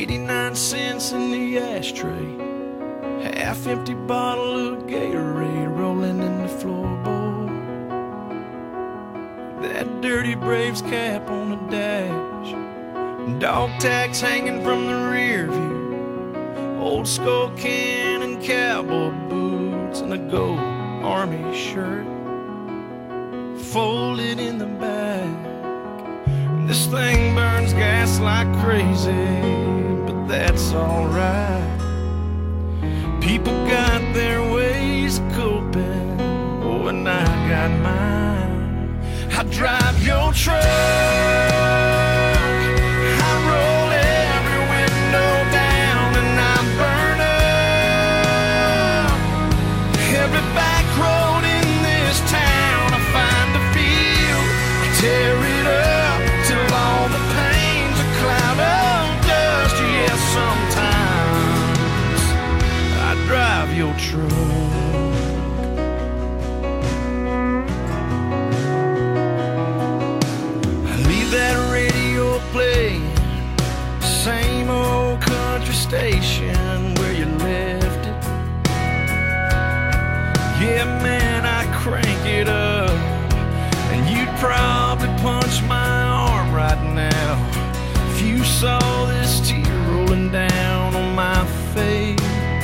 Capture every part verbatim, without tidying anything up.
eighty-nine cents in the ashtray, half empty bottle of Gatorade rolling in the floorboard. That dirty Braves cap on the dash, dog tags hanging from the rear view, old skull can and cowboy boots, and a gold army shirt folded in the back. This thing burns gas like crazy, but that's alright. People got their ways of coping, oh, and I got mine. I drive your truck, I roll every window down, and I burn up every back road in this town. I find a field, I tear it up till all the pain's a cloud of dust. Yeah, sometimes I drive your truck. I leave that radio playing, same old country station where you left it. Yeah, man, I crank it up, and you'd probably punch my arm right now if you saw this tear rolling down on my face.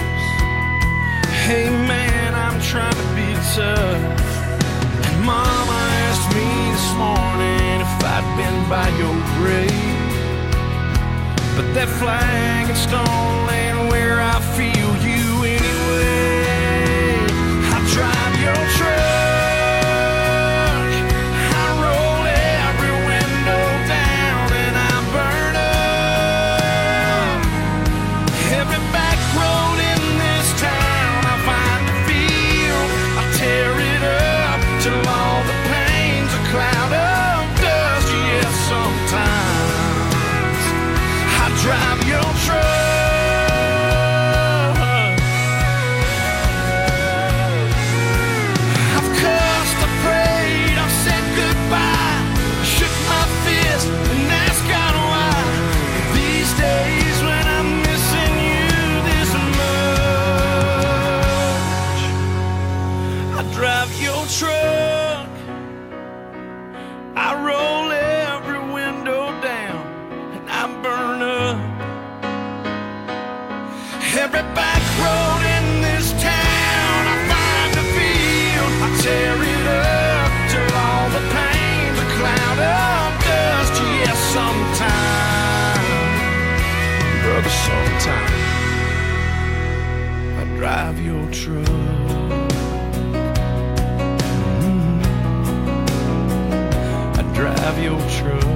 Hey man, I'm trying to be tough, and Mama asked me this morning if I'd been by your grave, but that flag and stone laying where I feel you anyway. I drive your truck, drive your truck. I've cussed, I prayed, I've said goodbye, shook my fist and asked God why. These days when I'm missing you this much, I drive your truck, I roll every window down, and I burn up every back road in this town. I find a field, I tear it up till all the pain's a cloud of dust. Yeah, sometime, brother, sometime I drive your truck. Mm-hmm. I drive your truck.